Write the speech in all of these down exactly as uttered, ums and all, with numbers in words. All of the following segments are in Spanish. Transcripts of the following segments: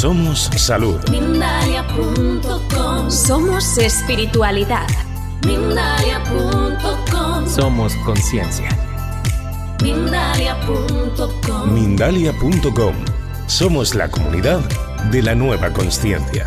Somos salud. Mindalia punto com. Somos espiritualidad. Mindalia punto com. Somos conciencia. Mindalia punto com. Mindalia punto com. Somos la comunidad de la nueva consciencia.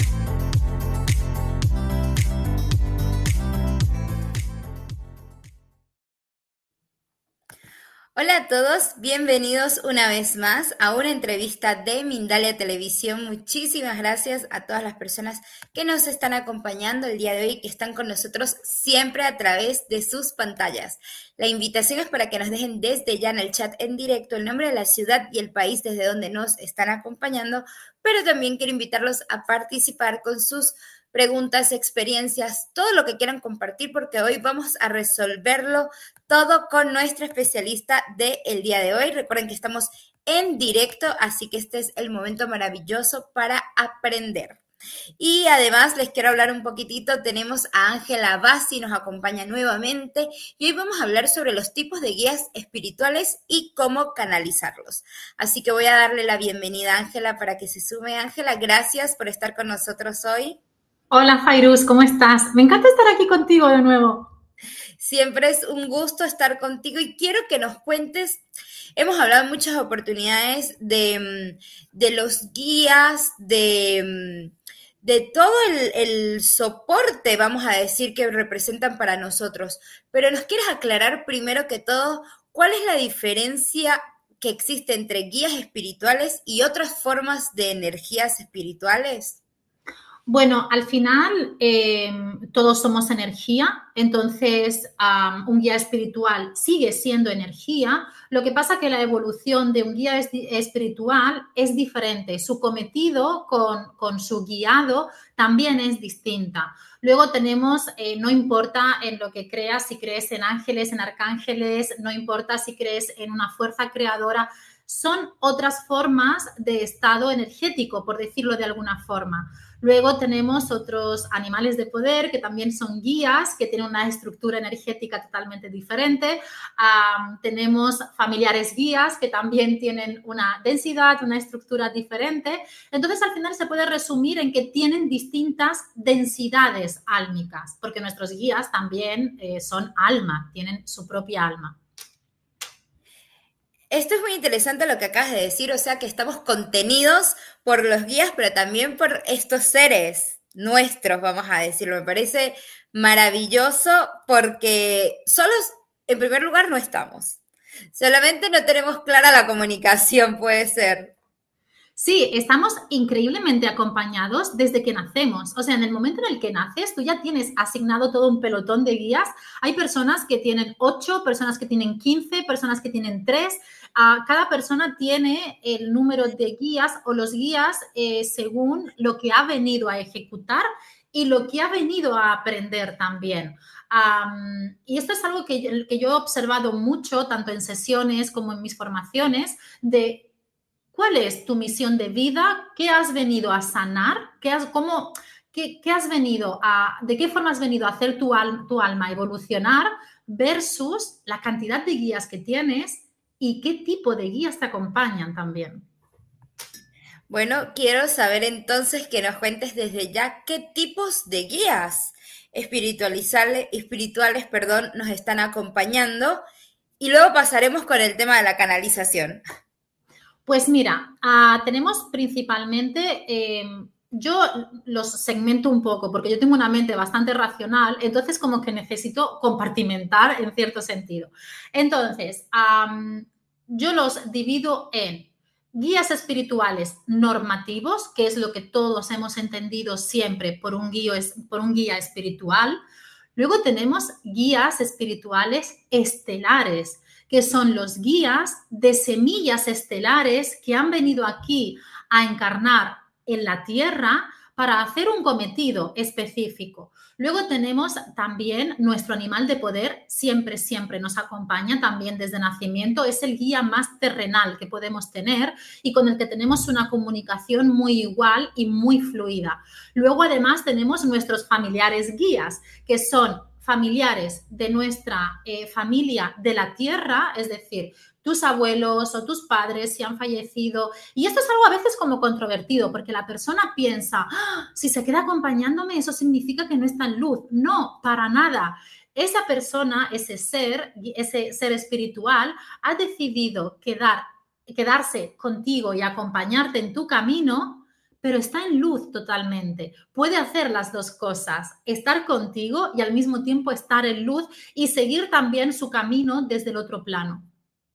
Hola a todos, bienvenidos una vez más a una entrevista de Mindalia Televisión. Muchísimas gracias a todas las personas que nos están acompañando el día de hoy, que están con nosotros siempre a través de sus pantallas. La invitación es para que nos dejen desde ya en el chat en directo el nombre de la ciudad y el país desde donde nos están acompañando, pero también quiero invitarlos a participar con sus preguntas, experiencias, todo lo que quieran compartir, porque hoy vamos a resolverlo todo con nuestra especialista del día de hoy. Recuerden que estamos en directo, así que este es el momento maravilloso para aprender. Y además les quiero hablar un poquitito, tenemos a Ángela Bassi, nos acompaña nuevamente, y hoy vamos a hablar sobre los tipos de guías espirituales y cómo canalizarlos. Así que voy a darle la bienvenida a Ángela para que se sume. Ángela, gracias por estar con nosotros hoy. Hola Fairuz, ¿cómo estás? Me encanta estar aquí contigo de nuevo. Siempre es un gusto estar contigo y quiero que nos cuentes, hemos hablado en muchas oportunidades de, de los guías, de, de todo el, el soporte, vamos a decir, que representan para nosotros, pero ¿nos quieres aclarar primero que todo cuál es la diferencia que existe entre guías espirituales y otras formas de energías espirituales? Bueno, al final eh, todos somos energía, entonces um, un guía espiritual sigue siendo energía. Lo que pasa es que la evolución de un guía espiritual es diferente. Su cometido con, con su guiado también es distinta. Luego tenemos, eh, no importa en lo que creas, si crees en ángeles, en arcángeles, no importa si crees en una fuerza creadora, son otras formas de estado energético, por decirlo de alguna forma. Luego tenemos otros animales de poder que también son guías, que tienen una estructura energética totalmente diferente. Um, tenemos familiares guías que también tienen una densidad, una estructura diferente. Entonces, al final se puede resumir en que tienen distintas densidades álmicas, porque nuestros guías también eh, son alma, tienen su propia alma. Esto es muy interesante lo que acabas de decir, o sea que estamos contenidos por los guías, pero también por estos seres nuestros, vamos a decirlo. Me parece maravilloso porque solos, en primer lugar, no estamos. Solamente no tenemos clara la comunicación, puede ser. Sí, estamos increíblemente acompañados desde que nacemos. O sea, en el momento en el que naces, tú ya tienes asignado todo un pelotón de guías. Hay personas que tienen ocho, personas que tienen quince, personas que tienen tres. Uh, cada persona tiene el número de guías o los guías eh, según lo que ha venido a ejecutar y lo que ha venido a aprender también. Um, y esto es algo que, que yo he observado mucho, tanto en sesiones como en mis formaciones, de ¿cuál es tu misión de vida? ¿Qué has venido a sanar? ¿Qué has, cómo, qué, qué has venido a, ¿De qué forma has venido a hacer tu, al, tu alma evolucionar versus la cantidad de guías que tienes y qué tipo de guías te acompañan también? Bueno, quiero saber entonces que nos cuentes desde ya qué tipos de guías espirituales, espirituales perdón, nos están acompañando y luego pasaremos con el tema de la canalización. Pues mira, uh, tenemos principalmente, eh, yo los segmento un poco porque yo tengo una mente bastante racional, entonces como que necesito compartimentar en cierto sentido. Entonces, um, yo los divido en guías espirituales normativos, que es lo que todos hemos entendido siempre por un guía, por un guía espiritual. Luego tenemos guías espirituales estelares, que son los guías de semillas estelares que han venido aquí a encarnar en la Tierra para hacer un cometido específico. Luego tenemos también nuestro animal de poder, siempre, siempre nos acompaña también desde nacimiento. Es el guía más terrenal que podemos tener y con el que tenemos una comunicación muy igual y muy fluida. Luego, además, tenemos nuestros familiares guías, que son familiares de nuestra eh, familia de la Tierra, es decir, tus abuelos o tus padres si han fallecido. Y esto es algo a veces como controvertido, porque la persona piensa, ¡ah! Si se queda acompañándome, eso significa que no está en luz. No, para nada. Esa persona, ese ser, ese ser espiritual, ha decidido quedar, quedarse contigo y acompañarte en tu camino, pero está en luz totalmente. Puede hacer las dos cosas, estar contigo y al mismo tiempo estar en luz y seguir también su camino desde el otro plano.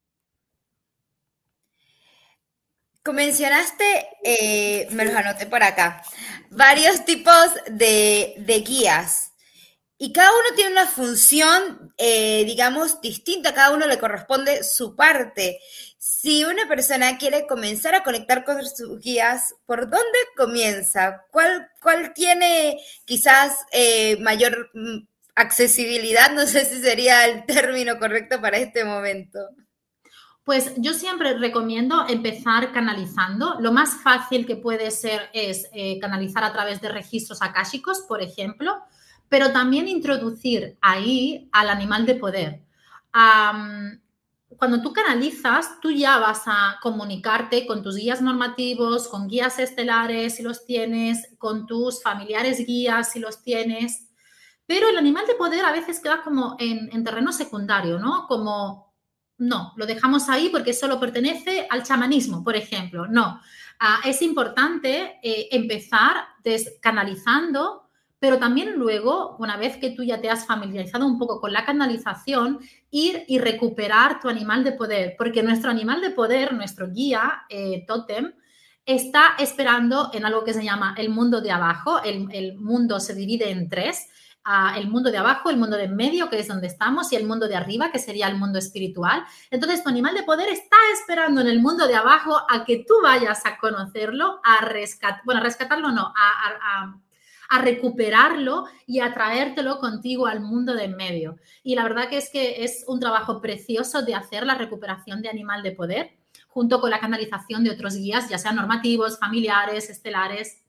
Mencionaste, eh, me los anoté por acá, varios tipos de, de guías. Y cada uno tiene una función, eh, digamos, distinta. A cada uno le corresponde su parte. Si una persona quiere comenzar a conectar con sus guías, ¿por dónde comienza? ¿Cuál, cuál tiene quizás eh, mayor accesibilidad? No sé si sería el término correcto para este momento. Pues yo siempre recomiendo empezar canalizando. Lo más fácil que puede ser es eh, canalizar a través de registros akáshicos, por ejemplo, pero también introducir ahí al animal de poder. Um, cuando tú canalizas, tú ya vas a comunicarte con tus guías normativos, con guías estelares si los tienes, con tus familiares guías si los tienes, pero el animal de poder a veces queda como en, en terreno secundario, ¿no? Como, no, lo dejamos ahí porque solo pertenece al chamanismo, por ejemplo. No, uh, es importante eh, empezar descanalizando, pero también luego, una vez que tú ya te has familiarizado un poco con la canalización, ir y recuperar tu animal de poder, porque nuestro animal de poder, nuestro guía, eh, tótem, está esperando en algo que se llama el mundo de abajo. El, el mundo se divide en tres, uh, el mundo de abajo, el mundo de en medio, que es donde estamos, y el mundo de arriba, que sería el mundo espiritual. Entonces, tu animal de poder está esperando en el mundo de abajo a que tú vayas a conocerlo, a rescatar, bueno, a rescatarlo no, a... a, a a recuperarlo y a traértelo contigo al mundo de en medio. Y la verdad que es que es un trabajo precioso de hacer la recuperación de animal de poder junto con la canalización de otros guías, ya sean normativos, familiares, estelares.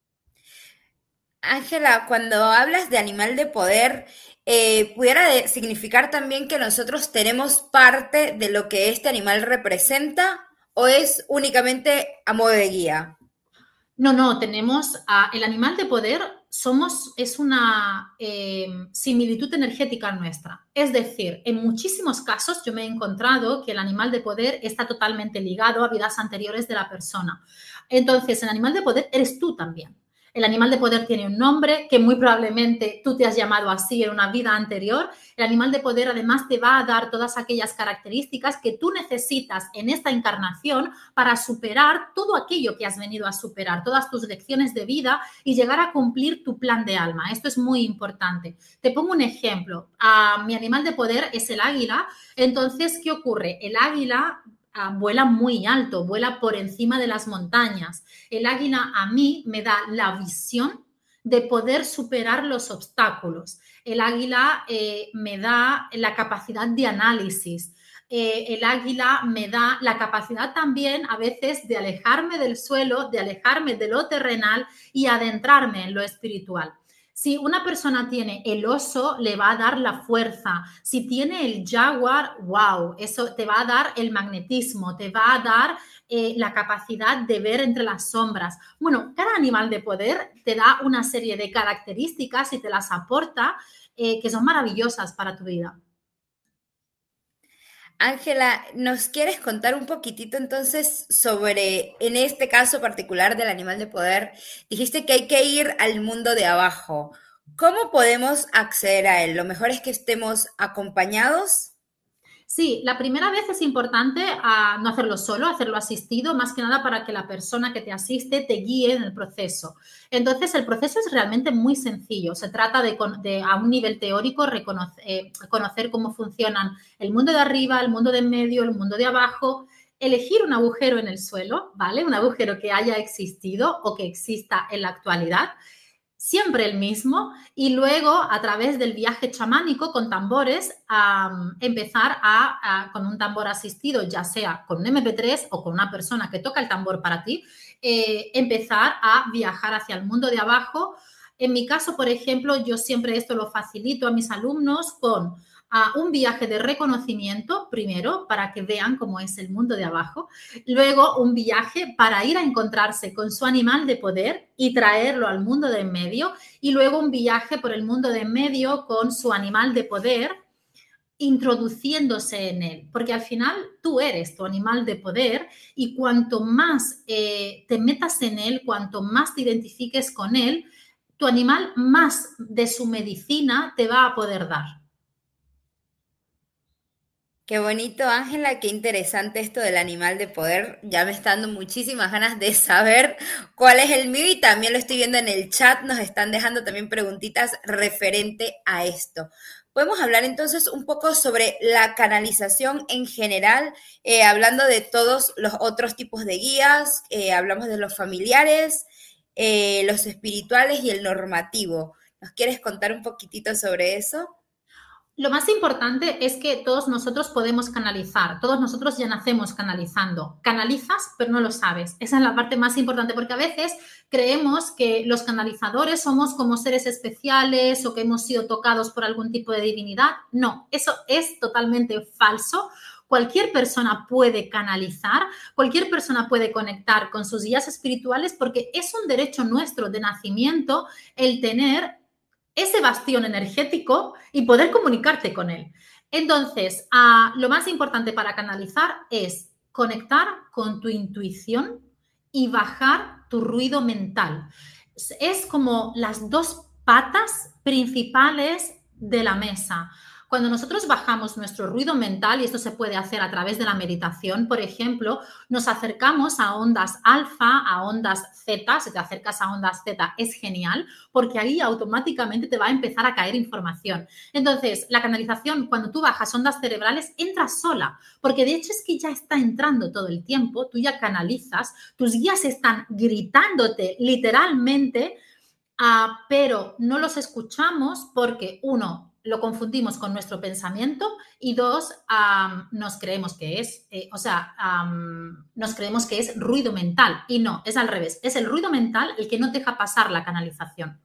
Ángela, cuando hablas de animal de poder, eh, ¿pudiera de significar también que nosotros tenemos parte de lo que este animal representa o es únicamente a modo de guía? No, no, tenemos uh, el animal de poder, somos, es una eh, similitud energética nuestra. Es decir, en muchísimos casos yo me he encontrado que el animal de poder está totalmente ligado a vidas anteriores de la persona. Entonces, el animal de poder eres tú también. El animal de poder tiene un nombre que muy probablemente tú te has llamado así en una vida anterior. El animal de poder además te va a dar todas aquellas características que tú necesitas en esta encarnación para superar todo aquello que has venido a superar, todas tus lecciones de vida y llegar a cumplir tu plan de alma. Esto es muy importante. Te pongo un ejemplo. Uh, mi animal de poder es el águila. Entonces, ¿qué ocurre? El águila vuela muy alto, vuela por encima de las montañas. El águila a mí me da la visión de poder superar los obstáculos. El águila eh, me da la capacidad de análisis. Eh, el águila me da la capacidad también a veces de alejarme del suelo, de alejarme de lo terrenal y adentrarme en lo espiritual. Si una persona tiene el oso, le va a dar la fuerza. Si tiene el jaguar, wow, eso te va a dar el magnetismo, te va a dar eh, la capacidad de ver entre las sombras. Bueno, cada animal de poder te da una serie de características y te las aporta eh, que son maravillosas para tu vida. Ángela, ¿nos quieres contar un poquitito entonces sobre, en este caso particular del animal de poder? Dijiste que hay que ir al mundo de abajo. ¿Cómo podemos acceder a él? ¿Lo mejor es que estemos acompañados? Sí, la primera vez es importante uh, no hacerlo solo, hacerlo asistido, más que nada para que la persona que te asiste te guíe en el proceso. Entonces, el proceso es realmente muy sencillo. Se trata de, de a un nivel teórico, reconocer, eh, conocer cómo funcionan el mundo de arriba, el mundo de en medio, el mundo de abajo, elegir un agujero en el suelo, ¿vale? Un agujero que haya existido o que exista en la actualidad, siempre el mismo, y luego a través del viaje chamánico con tambores um, empezar a, a, con un tambor asistido, ya sea con un eme pe tres o con una persona que toca el tambor para ti, eh, empezar a viajar hacia el mundo de abajo. En mi caso, por ejemplo, yo siempre esto lo facilito a mis alumnos con a un viaje de reconocimiento, primero, para que vean cómo es el mundo de abajo. Luego, un viaje para ir a encontrarse con su animal de poder y traerlo al mundo de en medio. Y luego, un viaje por el mundo de en medio con su animal de poder, introduciéndose en él. Porque al final, tú eres tu animal de poder y cuanto más eh, te metas en él, cuanto más te identifiques con él, tu animal más de su medicina te va a poder dar. Qué bonito, Ángela, qué interesante esto del animal de poder. Ya me está dando muchísimas ganas de saber cuál es el mío y también lo estoy viendo en el chat, nos están dejando también preguntitas referente a esto. Podemos hablar entonces un poco sobre la canalización en general, eh, hablando de todos los otros tipos de guías, eh, hablamos de los familiares, eh, los espirituales y el normativo. ¿Nos quieres contar un poquitito sobre eso? Lo más importante es que todos nosotros podemos canalizar, todos nosotros ya nacemos canalizando. Canalizas, pero no lo sabes. Esa es la parte más importante, porque a veces creemos que los canalizadores somos como seres especiales o que hemos sido tocados por algún tipo de divinidad. No, eso es totalmente falso. Cualquier persona puede canalizar, cualquier persona puede conectar con sus guías espirituales porque es un derecho nuestro de nacimiento el tener ese bastión energético y poder comunicarte con él. Entonces, uh, lo más importante para canalizar es conectar con tu intuición y bajar tu ruido mental. Es como las dos patas principales de la mesa. Cuando nosotros bajamos nuestro ruido mental, y esto se puede hacer a través de la meditación, por ejemplo, nos acercamos a ondas alfa, a ondas zeta. Si te acercas a ondas zeta es genial, porque ahí automáticamente te va a empezar a caer información. Entonces, la canalización, cuando tú bajas ondas cerebrales, entra sola, porque de hecho es que ya está entrando todo el tiempo, tú ya canalizas, tus guías están gritándote literalmente, uh, pero no los escuchamos porque, uno, lo confundimos con nuestro pensamiento y dos, um, nos creemos que es, eh, o sea, um, nos creemos que es ruido mental y no, es al revés. Es el ruido mental el que no deja pasar la canalización.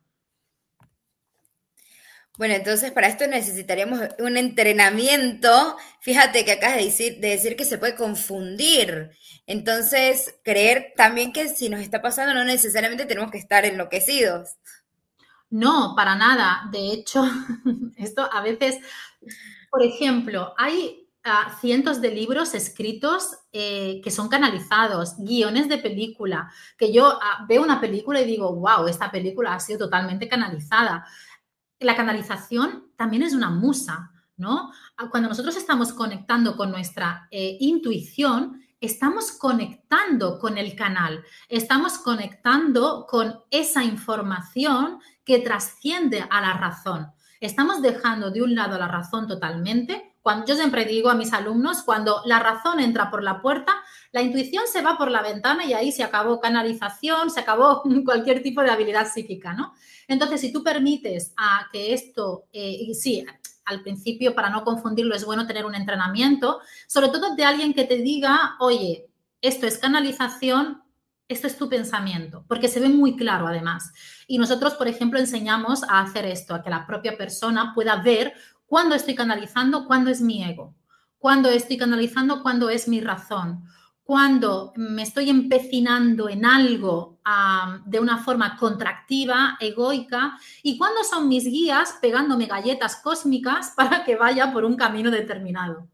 Bueno, entonces para esto necesitaríamos un entrenamiento. Fíjate que acabas de decir, de decir que se puede confundir. Entonces, creer también que si nos está pasando no necesariamente tenemos que estar enloquecidos. No, para nada. De hecho, esto a veces, por ejemplo, hay uh, cientos de libros escritos eh, que son canalizados, guiones de película, que yo uh, veo una película y digo, wow, esta película ha sido totalmente canalizada. La canalización también es una musa, ¿no? Cuando nosotros estamos conectando con nuestra eh, intuición, estamos conectando con el canal, estamos conectando con esa información que trasciende a la razón. Estamos dejando de un lado la razón totalmente. Cuando, yo siempre digo a mis alumnos, cuando la razón entra por la puerta, la intuición se va por la ventana y ahí se acabó canalización, se acabó cualquier tipo de habilidad psíquica, ¿no? Entonces, si tú permites a que esto, eh, y sí, al principio, para no confundirlo, es bueno tener un entrenamiento, sobre todo de alguien que te diga, oye, esto es canalización, esto es tu pensamiento, porque se ve muy claro además. Y nosotros, por ejemplo, enseñamos a hacer esto, a que la propia persona pueda ver cuándo estoy canalizando, cuándo es mi ego, cuándo estoy canalizando, cuándo es mi razón, cuando me estoy empecinando en algo um, de una forma contractiva, egoica, y cuándo son mis guías pegándome galletas cósmicas para que vaya por un camino determinado.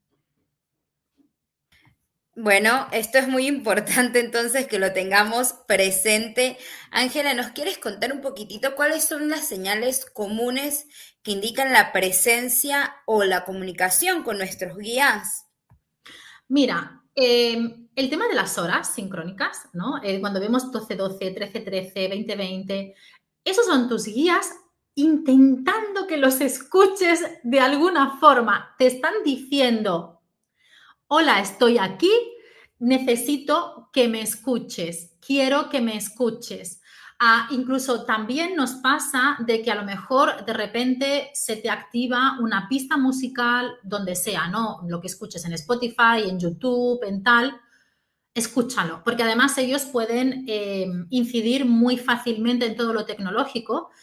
Bueno, esto es muy importante entonces que lo tengamos presente. Ángela, ¿nos quieres contar un poquitito cuáles son las señales comunes que indican la presencia o la comunicación con nuestros guías? Mira, eh, el tema de las horas sincrónicas, ¿no? Eh, cuando vemos doce doce, trece trece, veinte veinte, esos son tus guías intentando que los escuches de alguna forma. Te están diciendo, hola, estoy aquí, necesito que me escuches, quiero que me escuches. Ah, incluso también nos pasa de que a lo mejor de repente se te activa una pista musical, donde sea, ¿no? Lo que escuches en Spotify, en YouTube, en tal, escúchalo, porque además ellos pueden eh, incidir muy fácilmente en todo lo tecnológico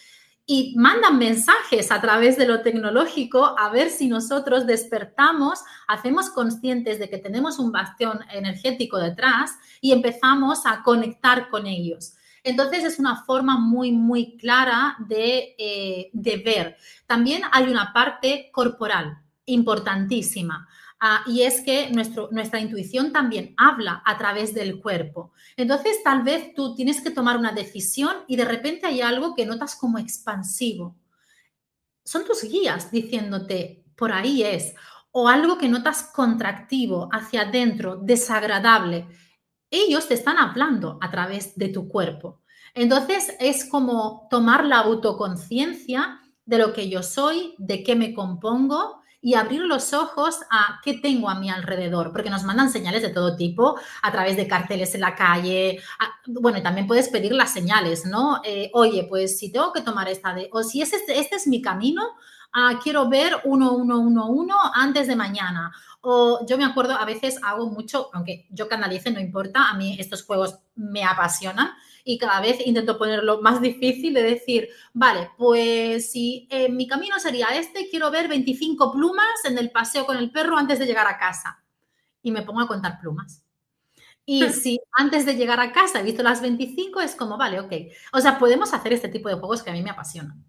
y mandan mensajes a través de lo tecnológico a ver si nosotros despertamos, hacemos conscientes de que tenemos un bastión energético detrás y empezamos a conectar con ellos. Entonces, es una forma muy, muy clara de, eh, de ver. También hay una parte corporal importantísima. Uh, y es que nuestro, nuestra intuición también habla a través del cuerpo. Entonces, tal vez tú tienes que tomar una decisión y de repente hay algo que notas como expansivo. Son tus guías diciéndote, por ahí es. O algo que notas contractivo, hacia adentro, desagradable. Ellos te están hablando a través de tu cuerpo. Entonces, es como tomar la autoconciencia de lo que yo soy, de qué me compongo, y abrir los ojos a qué tengo a mi alrededor, porque nos mandan señales de todo tipo a través de carteles en la calle. A, bueno, también puedes pedir las señales, ¿no? Eh, oye, pues si tengo que tomar esta de, o si es este, este es mi camino, uh, quiero ver uno, uno, uno, uno antes de mañana. O yo me acuerdo, a veces hago mucho, aunque yo canalice, no importa, a mí estos juegos me apasionan y cada vez intento ponerlo más difícil de decir, vale, pues si eh, mi camino sería este, quiero ver veinticinco plumas en el paseo con el perro antes de llegar a casa. Y me pongo a contar plumas. Y si antes de llegar a casa he visto las veinticinco, es como, vale, ok. O sea, podemos hacer este tipo de juegos que a mí me apasionan.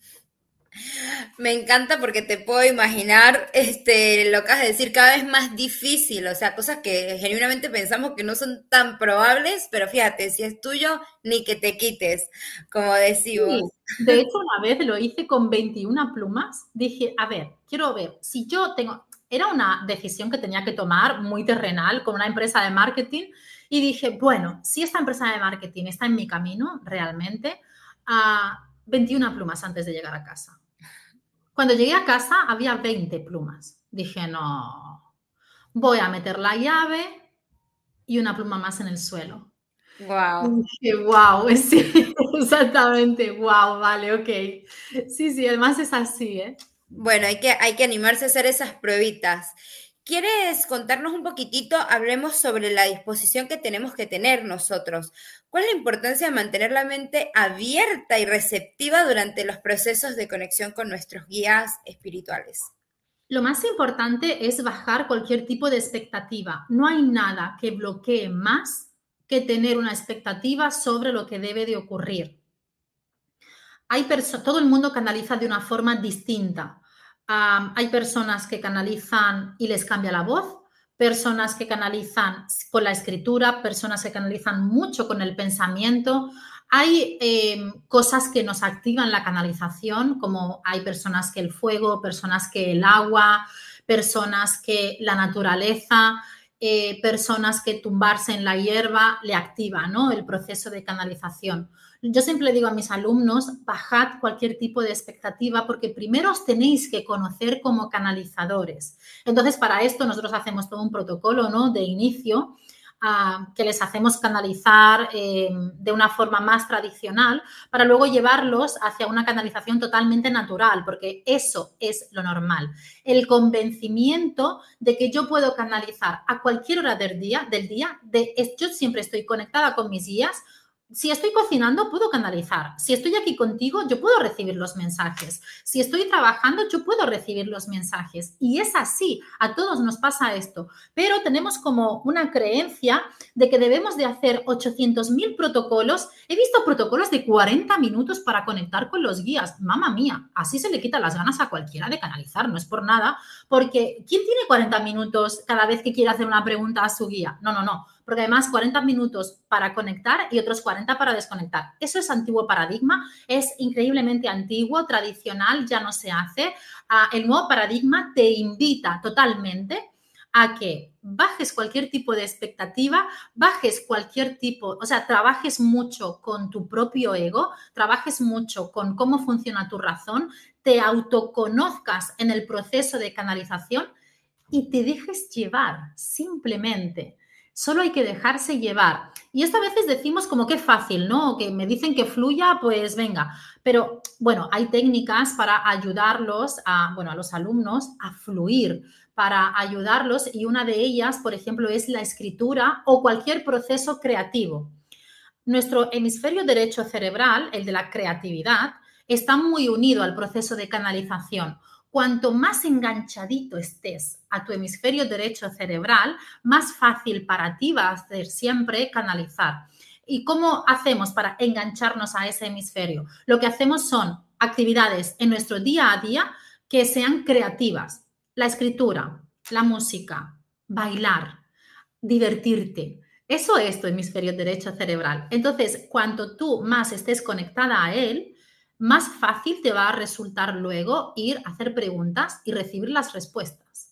Me encanta porque te puedo imaginar este, lo que has de decir, cada vez más difícil, o sea, cosas que genuinamente pensamos que no son tan probables, pero fíjate, si es tuyo, ni que te quites, como decimos. Sí, de hecho, una vez lo hice con veintiuna plumas, dije, a ver, quiero ver, si yo tengo, era una decisión que tenía que tomar muy terrenal con una empresa de marketing y dije, bueno, si esta empresa de marketing está en mi camino, realmente, a uh, veintiuna plumas antes de llegar a casa. Cuando llegué a casa había veinte plumas. Dije, no, voy a meter la llave y una pluma más en el suelo. Wow. Dije, wow, sí, exactamente, wow, vale, ok. Sí, sí, además es así, ¿eh? Bueno, hay que, hay que animarse a hacer esas pruebitas. ¿Quieres contarnos un poquitito? Hablemos sobre la disposición que tenemos que tener nosotros. ¿Cuál es la importancia de mantener la mente abierta y receptiva durante los procesos de conexión con nuestros guías espirituales? Lo más importante es bajar cualquier tipo de expectativa. No hay nada que bloquee más que tener una expectativa sobre lo que debe de ocurrir. Hay perso- todo el mundo canaliza de una forma distinta. Um, hay personas que canalizan y les cambia la voz, personas que canalizan con la escritura, personas que canalizan mucho con el pensamiento. Hay eh, cosas que nos activan la canalización, como hay personas que el fuego, personas que el agua, personas que la naturaleza, eh, personas que tumbarse en la hierba le activa, ¿no?, el proceso de canalización. Yo siempre digo a mis alumnos, bajad cualquier tipo de expectativa porque primero os tenéis que conocer como canalizadores. Entonces, para esto nosotros hacemos todo un protocolo, ¿no?, de inicio uh, que les hacemos canalizar eh, de una forma más tradicional para luego llevarlos hacia una canalización totalmente natural, porque eso es lo normal. El convencimiento de que yo puedo canalizar a cualquier hora del día, del día de, yo siempre estoy conectada con mis guías. Si estoy cocinando, puedo canalizar. Si estoy aquí contigo, yo puedo recibir los mensajes. Si estoy trabajando, yo puedo recibir los mensajes. Y es así, a todos nos pasa esto. Pero tenemos como una creencia de que debemos de hacer ochocientos mil protocolos. He visto protocolos de cuarenta minutos para conectar con los guías. Mamma mía, así se le quita las ganas a cualquiera de canalizar, no es por nada. Porque ¿quién tiene cuarenta minutos cada vez que quiere hacer una pregunta a su guía? No, no, no. Porque además cuarenta minutos para conectar y otros cuarenta para desconectar. Eso es antiguo paradigma, es increíblemente antiguo, tradicional, ya no se hace. Uh, el nuevo paradigma te invita totalmente a que bajes cualquier tipo de expectativa, bajes cualquier tipo, o sea, trabajes mucho con tu propio ego, trabajes mucho con cómo funciona tu razón, te autoconozcas en el proceso de canalización y te dejes llevar simplemente. Solo hay que dejarse llevar. Y esto a veces decimos como que fácil, ¿no? Que me dicen que fluya, pues venga. Pero, bueno, hay técnicas para ayudarlos, a, bueno, a los alumnos a fluir, para ayudarlos. Y una de ellas, por ejemplo, es la escritura o cualquier proceso creativo. Nuestro hemisferio derecho cerebral, el de la creatividad, está muy unido al proceso de canalización. Cuanto más enganchadito estés a tu hemisferio derecho cerebral, más fácil para ti va a ser siempre canalizar. ¿Y cómo hacemos para engancharnos a ese hemisferio? Lo que hacemos son actividades en nuestro día a día que sean creativas. La escritura, la música, bailar, divertirte. Eso es tu hemisferio derecho cerebral. Entonces, cuanto tú más estés conectada a él, más fácil te va a resultar luego ir a hacer preguntas y recibir las respuestas.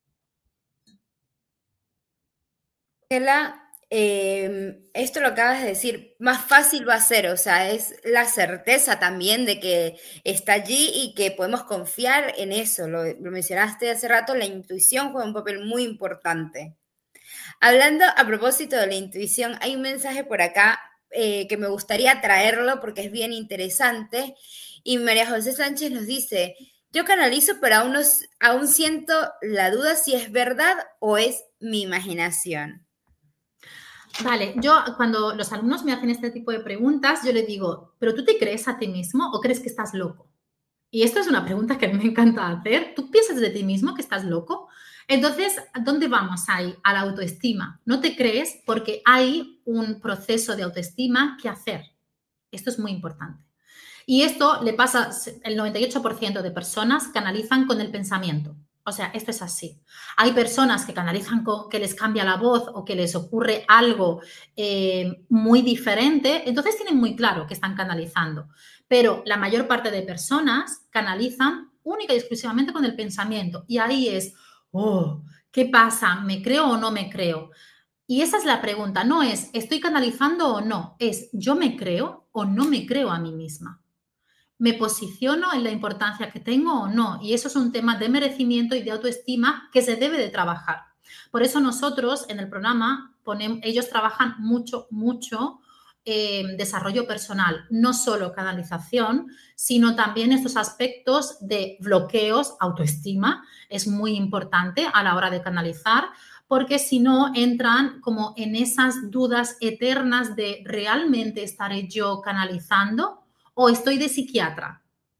Ángela, eh, esto lo acabas de decir, más fácil va a ser, o sea, es la certeza también de que está allí y que podemos confiar en eso. Lo, lo mencionaste hace rato, la intuición juega un papel muy importante. Hablando a propósito de la intuición, hay un mensaje por acá eh, que me gustaría traerlo porque es bien interesante. Y María José Sánchez nos dice, yo canalizo, pero aún, no, aún siento la duda si es verdad o es mi imaginación. Vale, yo cuando los alumnos me hacen este tipo de preguntas, yo les digo, ¿pero tú te crees a ti mismo o crees que estás loco? Y esto es una pregunta que me encanta hacer. ¿Tú piensas de ti mismo que estás loco? Entonces, ¿dónde vamos ahí? A la autoestima. No te crees porque hay un proceso de autoestima que hacer. Esto es muy importante. Y esto le pasa, el noventa y ocho por ciento de personas canalizan con el pensamiento. O sea, esto es así. Hay personas que canalizan con que les cambia la voz o que les ocurre algo eh, muy diferente, entonces tienen muy claro que están canalizando. Pero la mayor parte de personas canalizan única y exclusivamente con el pensamiento. Y ahí es, oh, ¿qué pasa? ¿Me creo o no me creo? Y esa es la pregunta. No es, ¿estoy canalizando o no? Es, ¿yo me creo o no me creo a mí misma? ¿Me posiciono en la importancia que tengo o no? Y eso es un tema de merecimiento y de autoestima que se debe de trabajar. Por eso nosotros en el programa, ponemos, ellos trabajan mucho, mucho eh, desarrollo personal. No solo canalización, sino también estos aspectos de bloqueos, autoestima. Es muy importante a la hora de canalizar, porque si no entran como en esas dudas eternas de ¿realmente estaré yo canalizando? ¿O estoy de psiquiatra?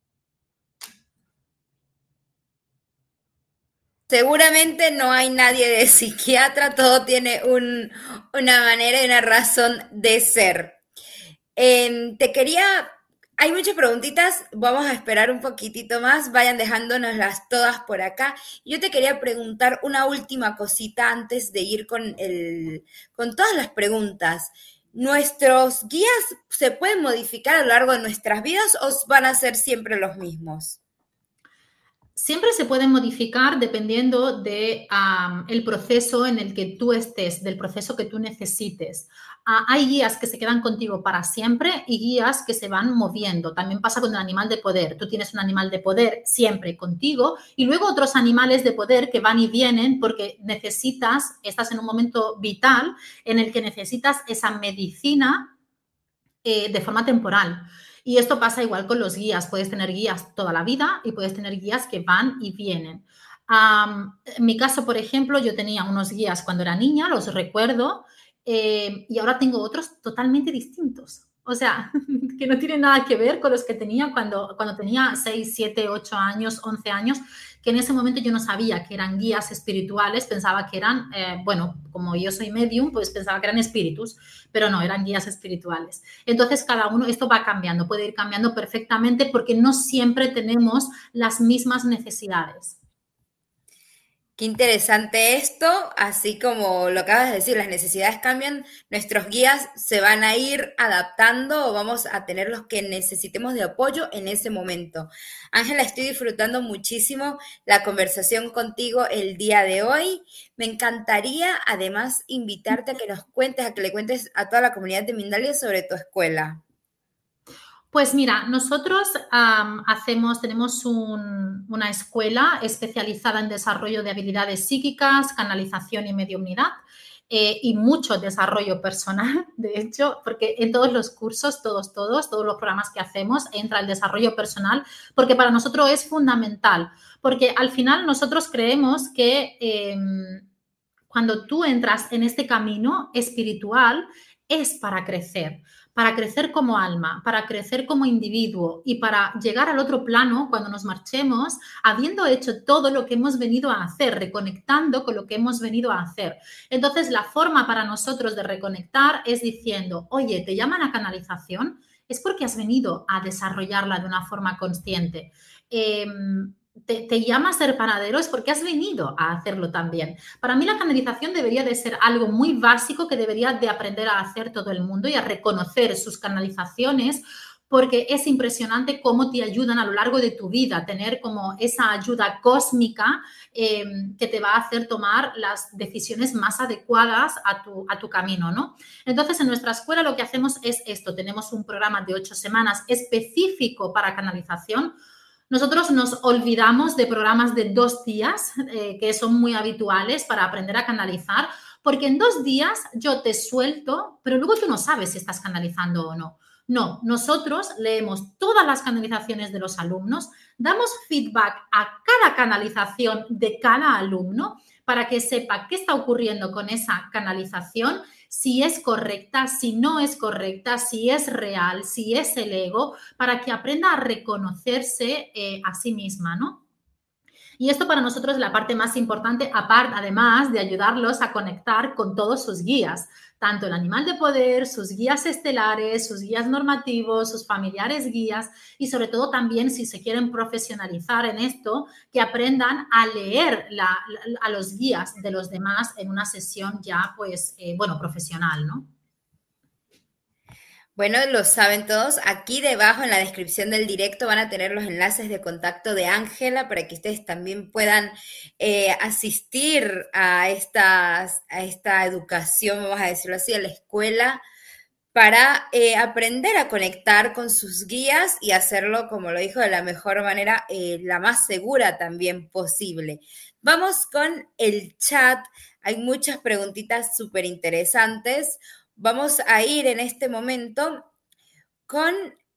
Seguramente no hay nadie de psiquiatra, todo tiene un, una manera y una razón de ser. Eh, te quería, hay muchas preguntitas, vamos a esperar un poquitito más, vayan dejándonoslas todas por acá. Yo te quería preguntar una última cosita antes de ir con, el, con todas las preguntas. ¿Nuestros guías se pueden modificar a lo largo de nuestras vidas o van a ser siempre los mismos? Siempre se pueden modificar dependiendo de um, el proceso en el que tú estés, del proceso que tú necesites. Uh, hay guías que se quedan contigo para siempre y guías que se van moviendo. También pasa con el animal de poder. Tú tienes un animal de poder siempre contigo y luego otros animales de poder que van y vienen porque necesitas, estás en un momento vital en el que necesitas esa medicina eh, de forma temporal. Y esto pasa igual con los guías. Puedes tener guías toda la vida y puedes tener guías que van y vienen. Um, en mi caso, por ejemplo, yo tenía unos guías cuando era niña, los recuerdo, eh, y ahora tengo otros totalmente distintos. O sea, que no tienen nada que ver con los que tenía cuando, cuando tenía seis, siete, ocho años, once años, que en ese momento yo no sabía que eran guías espirituales, pensaba que eran, eh, bueno, como yo soy medium, pues pensaba que eran espíritus, pero no, eran guías espirituales. Entonces, cada uno, esto va cambiando, puede ir cambiando perfectamente porque no siempre tenemos las mismas necesidades. Qué interesante esto, así como lo acabas de decir, las necesidades cambian, nuestros guías se van a ir adaptando o vamos a tener los que necesitemos de apoyo en ese momento. Ángela, estoy disfrutando muchísimo la conversación contigo el día de hoy. Me encantaría además invitarte a que nos cuentes, a que le cuentes a toda la comunidad de Mindalia sobre tu escuela. Pues mira, nosotros um, hacemos, tenemos un, una escuela especializada en desarrollo de habilidades psíquicas, canalización y mediumnidad eh, y mucho desarrollo personal, de hecho, porque en todos los cursos, todos, todos, todos los programas que hacemos entra el desarrollo personal porque para nosotros es fundamental, porque al final nosotros creemos que eh, cuando tú entras en este camino espiritual es para crecer. para crecer como alma, para crecer como individuo y para llegar al otro plano cuando nos marchemos, habiendo hecho todo lo que hemos venido a hacer, reconectando con lo que hemos venido a hacer. Entonces, la forma para nosotros de reconectar es diciendo, oye, ¿te llaman a canalización? Es porque has venido a desarrollarla de una forma consciente. Eh, Te, te llama a ser panadero es porque has venido a hacerlo también. Para mí la canalización debería de ser algo muy básico que debería de aprender a hacer todo el mundo y a reconocer sus canalizaciones, porque es impresionante cómo te ayudan a lo largo de tu vida, tener como esa ayuda cósmica eh, que te va a hacer tomar las decisiones más adecuadas a tu, a tu camino, ¿no? Entonces, en nuestra escuela lo que hacemos es esto. Tenemos un programa de ocho semanas específico para canalización. Nosotros nos olvidamos de programas de dos días, eh, que son muy habituales para aprender a canalizar, porque en dos días yo te suelto, pero luego tú no sabes si estás canalizando o no. No, nosotros leemos todas las canalizaciones de los alumnos, damos feedback a cada canalización de cada alumno para que sepa qué está ocurriendo con esa canalización, si es correcta, si no es correcta, si es real, si es el ego, para que aprenda a reconocerse eh, a sí misma, ¿no? Y esto para nosotros es la parte más importante, aparte, además de ayudarlos a conectar con todos sus guías, tanto el animal de poder, sus guías estelares, sus guías normativos, sus familiares guías y sobre todo también si se quieren profesionalizar en esto, que aprendan a leer la, la, a los guías de los demás en una sesión ya, pues, eh, bueno, profesional, ¿no? Bueno, lo saben todos. Aquí debajo en la descripción del directo van a tener los enlaces de contacto de Ángela para que ustedes también puedan eh, asistir a, estas, a esta educación, vamos a decirlo así, a la escuela, para eh, aprender a conectar con sus guías y hacerlo, como lo dijo, de la mejor manera, eh, la más segura también posible. Vamos con el chat. Hay muchas preguntitas súper interesantes. Vamos a ir en este momento con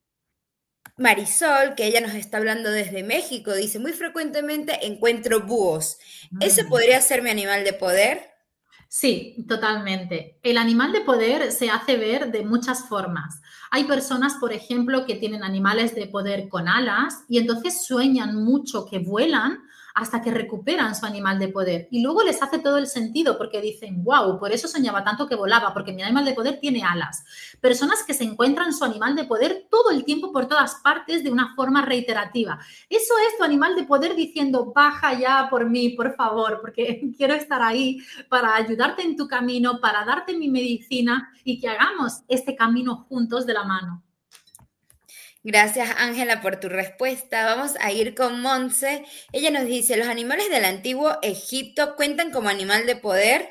Marisol, que ella nos está hablando desde México. Dice, muy frecuentemente encuentro búhos. ¿Ese podría ser mi animal de poder? Sí, totalmente. El animal de poder se hace ver de muchas formas. Hay personas, por ejemplo, que tienen animales de poder con alas y entonces sueñan mucho que vuelan hasta que recuperan su animal de poder. Y luego les hace todo el sentido porque dicen, wow, por eso soñaba tanto que volaba, porque mi animal de poder tiene alas. Personas que se encuentran su animal de poder todo el tiempo por todas partes de una forma reiterativa. Eso es tu animal de poder diciendo, baja ya por mí, por favor, porque quiero estar ahí para ayudarte en tu camino, para darte mi medicina y que hagamos este camino juntos de la mano. Gracias, Ángela, por tu respuesta. Vamos a ir con Montse. Ella nos dice, ¿los animales del antiguo Egipto cuentan como animal de poder?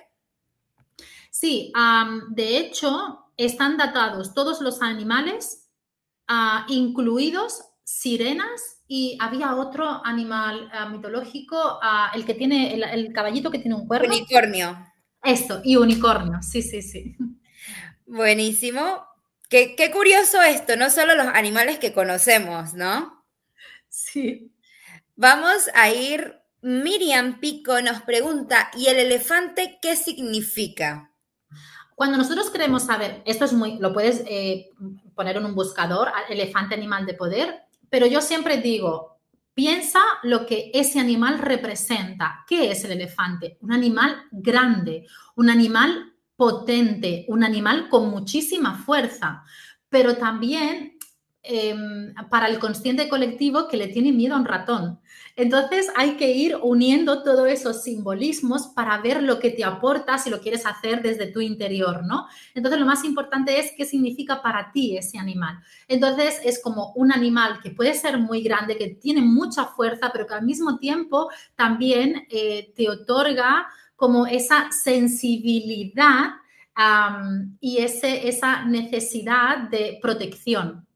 Sí, um, de hecho, están datados todos los animales, uh, incluidos sirenas, y había otro animal uh, mitológico, uh, el que tiene, el, el caballito que tiene un cuerno. Unicornio. Esto, y unicornio, sí, sí, sí. Buenísimo. Qué, qué curioso esto, no solo los animales que conocemos, ¿no? Sí. Vamos a ir, Miriam Pico nos pregunta, ¿y el elefante qué significa? Cuando nosotros queremos saber, esto es muy, lo puedes eh, poner en un buscador, elefante animal de poder, pero yo siempre digo, piensa lo que ese animal representa. ¿Qué es el elefante? Un animal grande, un animal potente, un animal con muchísima fuerza, pero también eh, para el consciente colectivo que le tiene miedo a un ratón. Entonces hay que ir uniendo todos esos simbolismos para ver lo que te aporta si lo quieres hacer desde tu interior, ¿no? Entonces lo más importante es qué significa para ti ese animal. Entonces es como un animal que puede ser muy grande, que tiene mucha fuerza, pero que al mismo tiempo también eh, te otorga como esa sensibilidad um, y ese, esa necesidad de protección.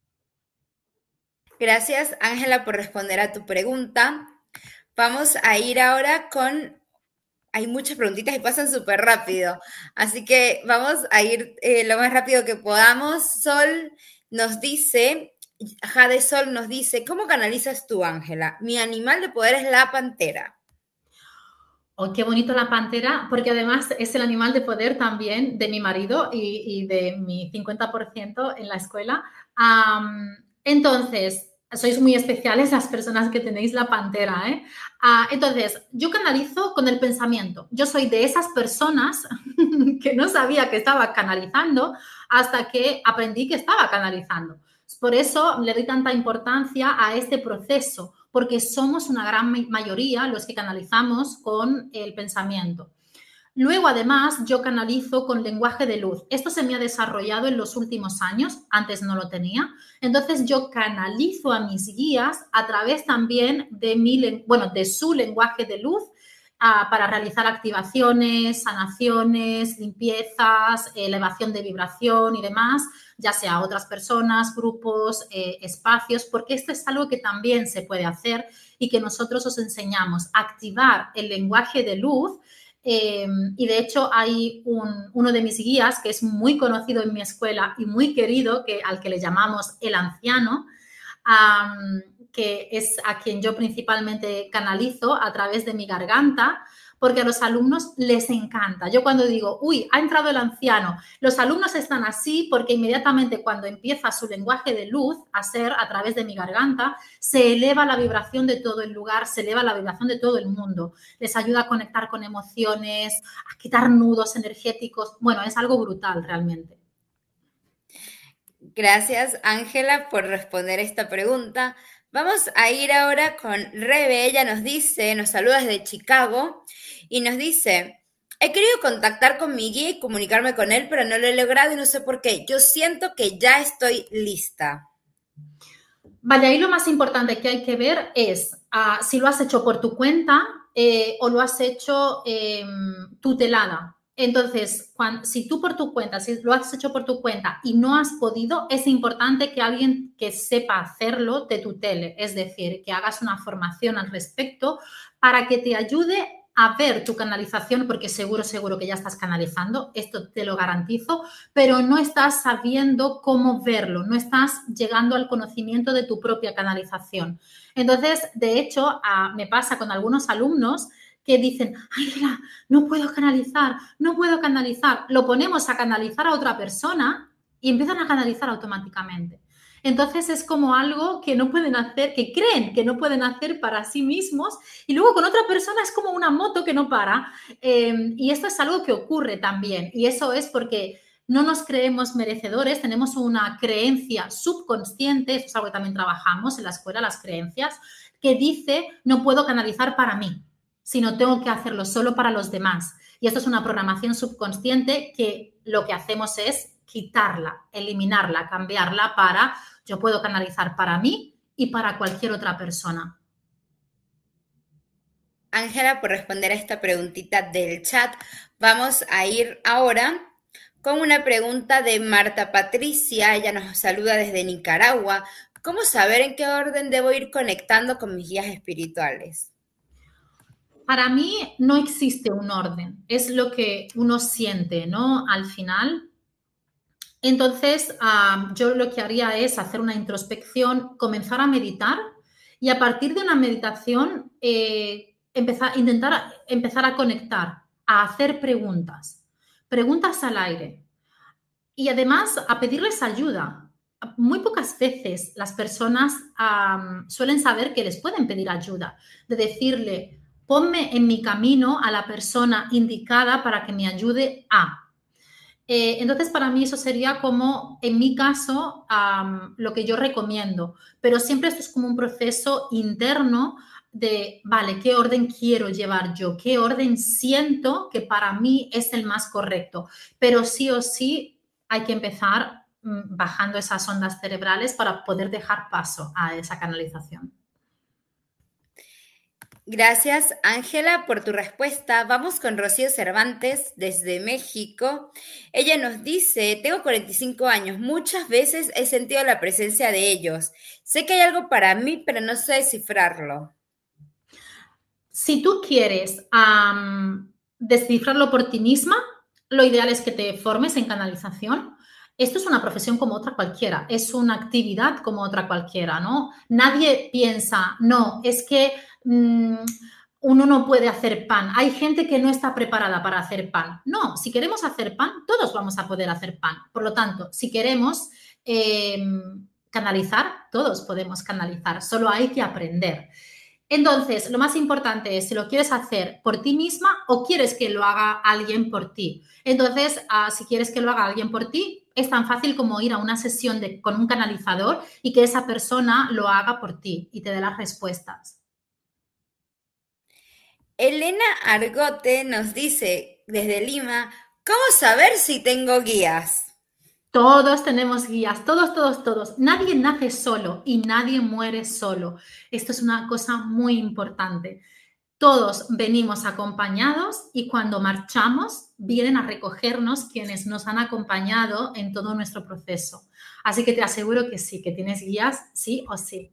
Gracias, Ángela, por responder a tu pregunta. Vamos a ir ahora con... Hay muchas preguntitas y pasan súper rápido, así que vamos a ir eh, lo más rápido que podamos. Sol nos dice, Jade Sol nos dice, ¿cómo canalizas tú, Ángela? Mi animal de poder es la pantera. Oh, qué bonito la pantera, porque además es el animal de poder también de mi marido y, y de mi cincuenta por ciento en la escuela. Um, entonces, sois muy especiales las personas que tenéis la pantera, ¿eh? Uh, entonces, yo canalizo con el pensamiento. Yo soy de esas personas que no sabía que estaba canalizando hasta que aprendí que estaba canalizando. Por eso le doy tanta importancia a este proceso, porque somos una gran mayoría los que canalizamos con el pensamiento. Luego, además, yo canalizo con lenguaje de luz. Esto se me ha desarrollado en los últimos años, antes no lo tenía. Entonces, yo canalizo a mis guías a través también de, mi, bueno, de su lenguaje de luz uh, para realizar activaciones, sanaciones, limpiezas, elevación de vibración y demás, ya sea a otras personas, grupos, eh, espacios, porque esto es algo que también se puede hacer y que nosotros os enseñamos, activar el lenguaje de luz. Eh, y de hecho hay un, uno de mis guías que es muy conocido en mi escuela y muy querido, que, al que le llamamos el anciano, um, que es a quien yo principalmente canalizo a través de mi garganta, porque a los alumnos les encanta. Yo cuando digo, uy, ha entrado el anciano, los alumnos están así porque inmediatamente cuando empieza su lenguaje de luz a ser a través de mi garganta, se eleva la vibración de todo el lugar, se eleva la vibración de todo el mundo. Les ayuda a conectar con emociones, a quitar nudos energéticos. Bueno, es algo brutal realmente. Gracias, Ángela, por responder esta pregunta. Vamos a ir ahora con Rebe. Ella nos dice, nos saluda desde Chicago y nos dice, he querido contactar con mi guía y comunicarme con él, pero no lo he logrado y no sé por qué. Yo siento que ya estoy lista. Vale, ahí lo más importante que hay que ver es uh, si lo has hecho por tu cuenta eh, o lo has hecho eh, tutelada. Entonces, cuando, si tú por tu cuenta, si lo has hecho por tu cuenta y no has podido, es importante que alguien que sepa hacerlo te tutele, es decir, que hagas una formación al respecto para que te ayude a ver tu canalización, porque seguro, seguro que ya estás canalizando, esto te lo garantizo, pero no estás sabiendo cómo verlo, no estás llegando al conocimiento de tu propia canalización. Entonces, de hecho, a, me pasa con algunos alumnos que dicen, Ángela, no puedo canalizar, no puedo canalizar. Lo ponemos a canalizar a otra persona y empiezan a canalizar automáticamente. Entonces es como algo que no pueden hacer, que creen que no pueden hacer para sí mismos y luego con otra persona es como una moto que no para. Eh, y esto es algo que ocurre también y eso es porque no nos creemos merecedores, tenemos una creencia subconsciente, eso es algo que también trabajamos en la escuela, las creencias, que dice no puedo canalizar para mí, sino tengo que hacerlo solo para los demás. Y esto es una programación subconsciente que lo que hacemos es quitarla, eliminarla, cambiarla para yo puedo canalizar para mí y para cualquier otra persona. Ángela, por responder a esta preguntita del chat, vamos a ir ahora con una pregunta de Marta Patricia. Ella nos saluda desde Nicaragua. ¿Cómo saber en qué orden debo ir conectando con mis guías espirituales? Para mí no existe un orden, es lo que uno siente, ¿no? Al final. Entonces, um, yo lo que haría es hacer una introspección, comenzar a meditar y a partir de una meditación eh, empezar, intentar empezar a conectar, a hacer preguntas, preguntas al aire y además a pedirles ayuda. Muy pocas veces las personas um, suelen saber que les pueden pedir ayuda, de decirle, ponme en mi camino a la persona indicada para que me ayude a. Eh, entonces, para mí eso sería como, en mi caso, um, lo que yo recomiendo. Pero siempre esto es como un proceso interno de, vale, ¿qué orden quiero llevar yo? ¿Qué orden siento que para mí es el más correcto? Pero sí o sí hay que empezar um, bajando esas ondas cerebrales para poder dejar paso a esa canalización. Gracias, Ángela, por tu respuesta. Vamos con Rocío Cervantes desde México. Ella nos dice, tengo cuarenta y cinco años, muchas veces he sentido la presencia de ellos. Sé que hay algo para mí, pero no sé descifrarlo. Si tú quieres um, descifrarlo por ti misma, lo ideal es que te formes en canalización. Esto es una profesión como otra cualquiera, es una actividad como otra cualquiera, ¿no? Nadie piensa, no, es que... Mmm, uno no puede hacer pan. Hay gente que no está preparada para hacer pan. No, si queremos hacer pan, todos vamos a poder hacer pan. Por lo tanto, si queremos eh, canalizar, todos podemos canalizar. Solo hay que aprender. Entonces, lo más importante es si lo quieres hacer por ti misma o quieres que lo haga alguien por ti. Entonces, uh, si quieres que lo haga alguien por ti, es tan fácil como ir a una sesión de, con un canalizador y que esa persona lo haga por ti y te dé las respuestas. Elena Argote nos dice desde Lima, ¿cómo saber si tengo guías? Todos tenemos guías, todos, todos, todos. Nadie nace solo y nadie muere solo. Esto es una cosa muy importante. Todos venimos acompañados y cuando marchamos vienen a recogernos quienes nos han acompañado en todo nuestro proceso. Así que te aseguro que sí, que tienes guías sí o sí.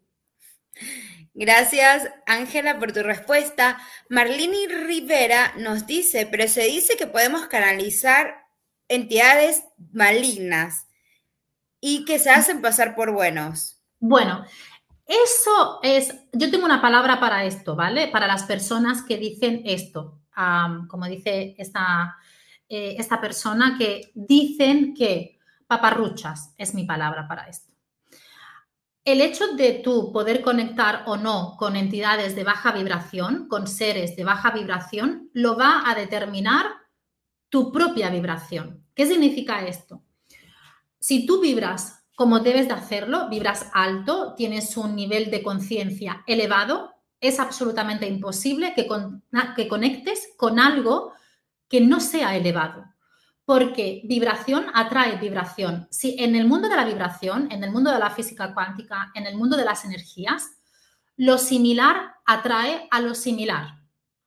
Gracias, Ángela, por tu respuesta. Marlini Rivera nos dice, pero se dice que podemos canalizar entidades malignas y que se hacen pasar por buenos. Bueno, eso es, yo tengo una palabra para esto, ¿vale? Para las personas que dicen esto, um, como dice esta, eh, esta persona, que dicen que paparruchas, es mi palabra para esto. El hecho de tú poder conectar o no con entidades de baja vibración, con seres de baja vibración, lo va a determinar tu propia vibración. ¿Qué significa esto? Si tú vibras como debes de hacerlo, vibras alto, tienes un nivel de conciencia elevado, es absolutamente imposible que, con, que conectes con algo que no sea elevado. Porque vibración atrae vibración. Si en el mundo de la vibración, en el mundo de la física cuántica, en el mundo de las energías, lo similar atrae a lo similar.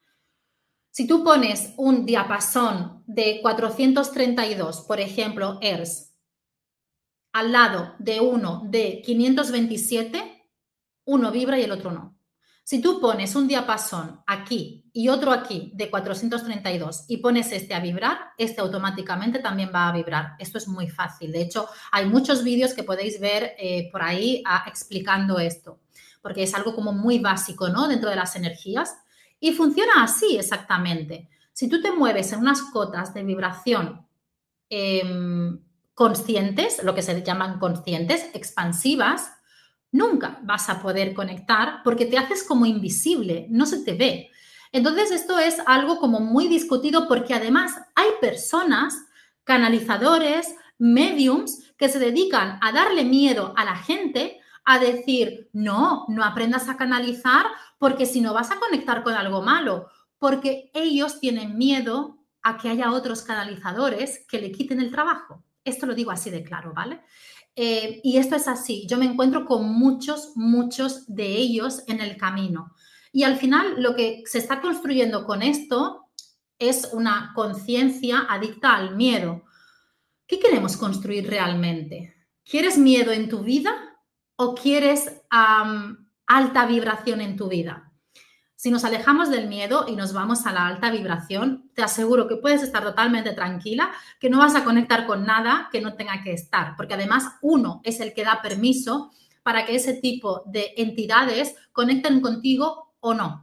Si tú pones un diapasón de cuatrocientos treinta y dos, por ejemplo, hertz, al lado de uno de quinientos veintisiete, uno vibra y el otro no. Si tú pones un diapasón aquí y otro aquí de cuatrocientos treinta y dos y pones este a vibrar, este automáticamente también va a vibrar. Esto es muy fácil. De hecho, hay muchos vídeos que podéis ver eh, por ahí a, explicando esto, porque es algo como muy básico, ¿no? Dentro de las energías. Y funciona así exactamente. Si tú te mueves en unas cotas de vibración eh, conscientes, lo que se llaman conscientes, expansivas, nunca vas a poder conectar porque te haces como invisible, no se te ve. Entonces, esto es algo como muy discutido porque además hay personas, canalizadores, mediums, que se dedican a darle miedo a la gente, a decir, no, no aprendas a canalizar porque si no vas a conectar con algo malo, porque ellos tienen miedo a que haya otros canalizadores que le quiten el trabajo. Esto lo digo así de claro, ¿vale? Eh, y esto es así. Yo me encuentro con muchos, muchos de ellos en el camino. Y al final lo que se está construyendo con esto es una conciencia adicta al miedo. ¿Qué queremos construir realmente? ¿Quieres miedo en tu vida o quieres um, alta vibración en tu vida? Si nos alejamos del miedo y nos vamos a la alta vibración, te aseguro que puedes estar totalmente tranquila, que no vas a conectar con nada que no tenga que estar, porque además uno es el que da permiso para que ese tipo de entidades conecten contigo o no.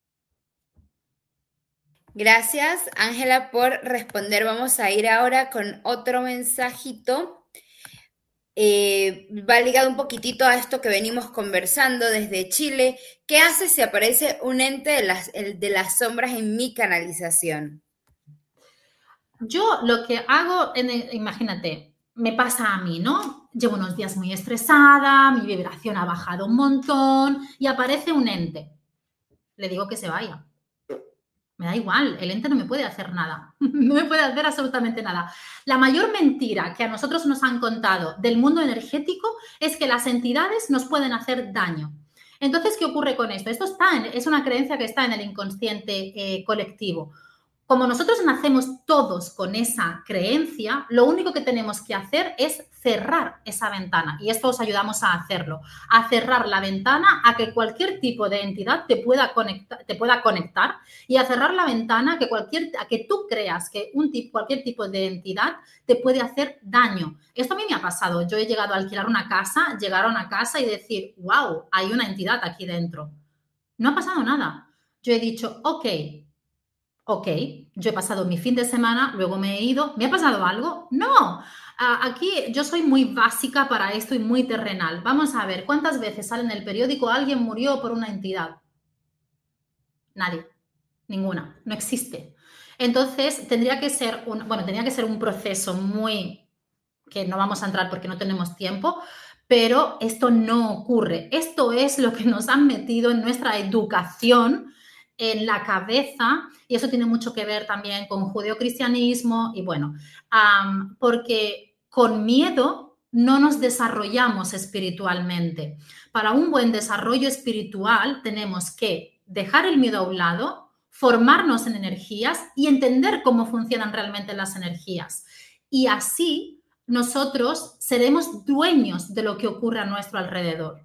Gracias, Ángela, por responder. Vamos a ir ahora con otro mensajito. Eh, va ligado un poquitito a esto que venimos conversando desde Chile. ¿Qué hace si aparece un ente de las, el, de las sombras en mi canalización? Yo lo que hago, en el, imagínate, me pasa a mí, ¿no? Llevo unos días muy estresada, mi vibración ha bajado un montón y aparece un ente. Le digo que se vaya. Me da igual, el ente no me puede hacer nada, no me puede hacer absolutamente nada. La mayor mentira que a nosotros nos han contado del mundo energético es que las entidades nos pueden hacer daño. Entonces, ¿qué ocurre con esto? Esto está en, es una creencia que está en el inconsciente eh, colectivo. Como nosotros nacemos todos con esa creencia, lo único que tenemos que hacer es cerrar esa ventana. Y esto os ayudamos a hacerlo, a cerrar la ventana a que cualquier tipo de entidad te pueda conectar, te pueda conectar y a cerrar la ventana a que, cualquier, a que tú creas que un tipo, cualquier tipo de entidad te puede hacer daño. Esto a mí me ha pasado. Yo he llegado a alquilar una casa, llegar a una casa y decir, wow, hay una entidad aquí dentro. No ha pasado nada. yo he dicho, ok, ok, yo he pasado mi fin de semana, luego me he ido, ¿me ha pasado algo? No, aquí yo soy muy básica para esto y muy terrenal. Vamos a ver, ¿cuántas veces sale en el periódico alguien murió por una entidad? Nadie, ninguna, no existe. Entonces, tendría que ser un, bueno, tendría que ser un proceso muy, que no vamos a entrar porque no tenemos tiempo, pero esto no ocurre. Esto es lo que nos han metido en nuestra educación, en la cabeza, y eso tiene mucho que ver también con judeocristianismo y bueno, um, porque con miedo no nos desarrollamos espiritualmente. Para un buen desarrollo espiritual tenemos que dejar el miedo a un lado, formarnos en energías y entender cómo funcionan realmente las energías. Y así nosotros seremos dueños de lo que ocurre a nuestro alrededor.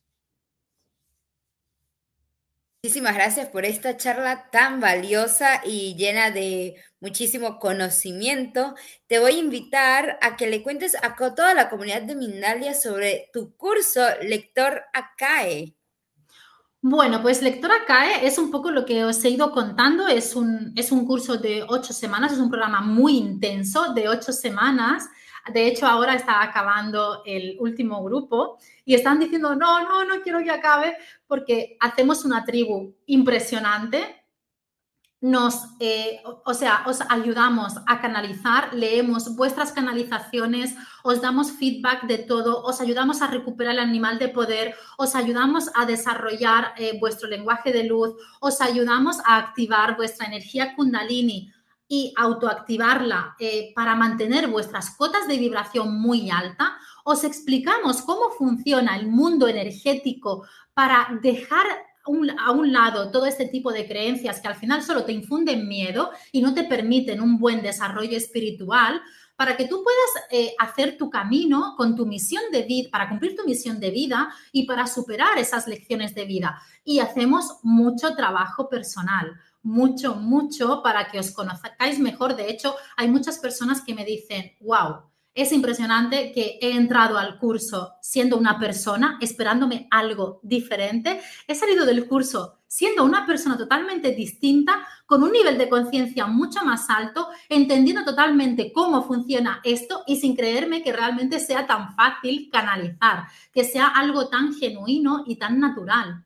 Muchísimas gracias por esta charla tan valiosa y llena de muchísimo conocimiento. Te voy a invitar a que le cuentes a toda la comunidad de Mindalia sobre tu curso Lector Acae. Bueno, pues Lector Acae es un poco lo que os he ido contando. Es un, es un curso de ocho semanas, es un programa muy intenso de ocho semanas. De hecho, ahora está acabando el último grupo y están diciendo, no, no, no quiero que acabe porque hacemos una tribu impresionante. Nos, eh, o sea, os ayudamos a canalizar, leemos vuestras canalizaciones, os damos feedback de todo, os ayudamos a recuperar el animal de poder, os ayudamos a desarrollar eh, vuestro lenguaje de luz, os ayudamos a activar vuestra energía kundalini y autoactivarla eh, para mantener vuestras cotas de vibración muy alta. Os explicamos cómo funciona el mundo energético para dejar un, a un lado todo este tipo de creencias que al final solo te infunden miedo y no te permiten un buen desarrollo espiritual, para que tú puedas eh, hacer tu camino con tu misión de vida, para cumplir tu misión de vida y para superar esas lecciones de vida. Y hacemos mucho trabajo personal, mucho, mucho para que os conozcáis mejor. De hecho, hay muchas personas que me dicen, wow, es impresionante que he entrado al curso siendo una persona, esperándome algo diferente. He salido del curso siendo una persona totalmente distinta, con un nivel de conciencia mucho más alto, entendiendo totalmente cómo funciona esto y sin creerme que realmente sea tan fácil canalizar, que sea algo tan genuino y tan natural.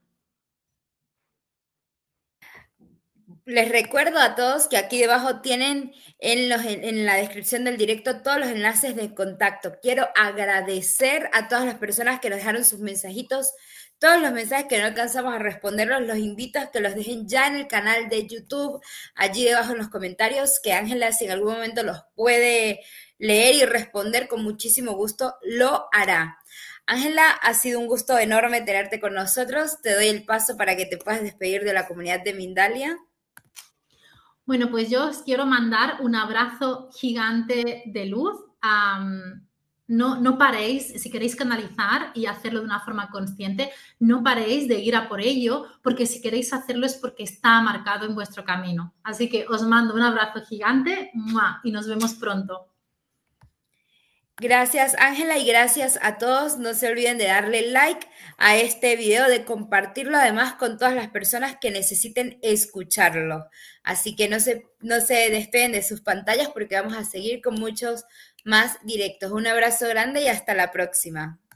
Les recuerdo a todos que aquí debajo tienen en, los, en la descripción del directo todos los enlaces de contacto. Quiero agradecer a todas las personas que nos dejaron sus mensajitos. Todos los mensajes que no alcanzamos a responderlos, los invito a que los dejen ya en el canal de YouTube, allí debajo en los comentarios, que Ángela, si en algún momento los puede leer y responder con muchísimo gusto, lo hará. Ángela, ha sido un gusto enorme tenerte con nosotros. Te doy el paso para que te puedas despedir de la comunidad de Mindalia. Bueno, pues yo os quiero mandar un abrazo gigante de luz. Um, no, no paréis, si queréis canalizar y hacerlo de una forma consciente, no paréis de ir a por ello, porque si queréis hacerlo es porque está marcado en vuestro camino. Así que os mando un abrazo gigante ¡mua! Y nos vemos pronto. Gracias, Ángela, y gracias a todos. No se olviden de darle like a este video, de compartirlo además con todas las personas que necesiten escucharlo. Así que no se, no se despeguen de sus pantallas porque vamos a seguir con muchos más directos. Un abrazo grande y hasta la próxima.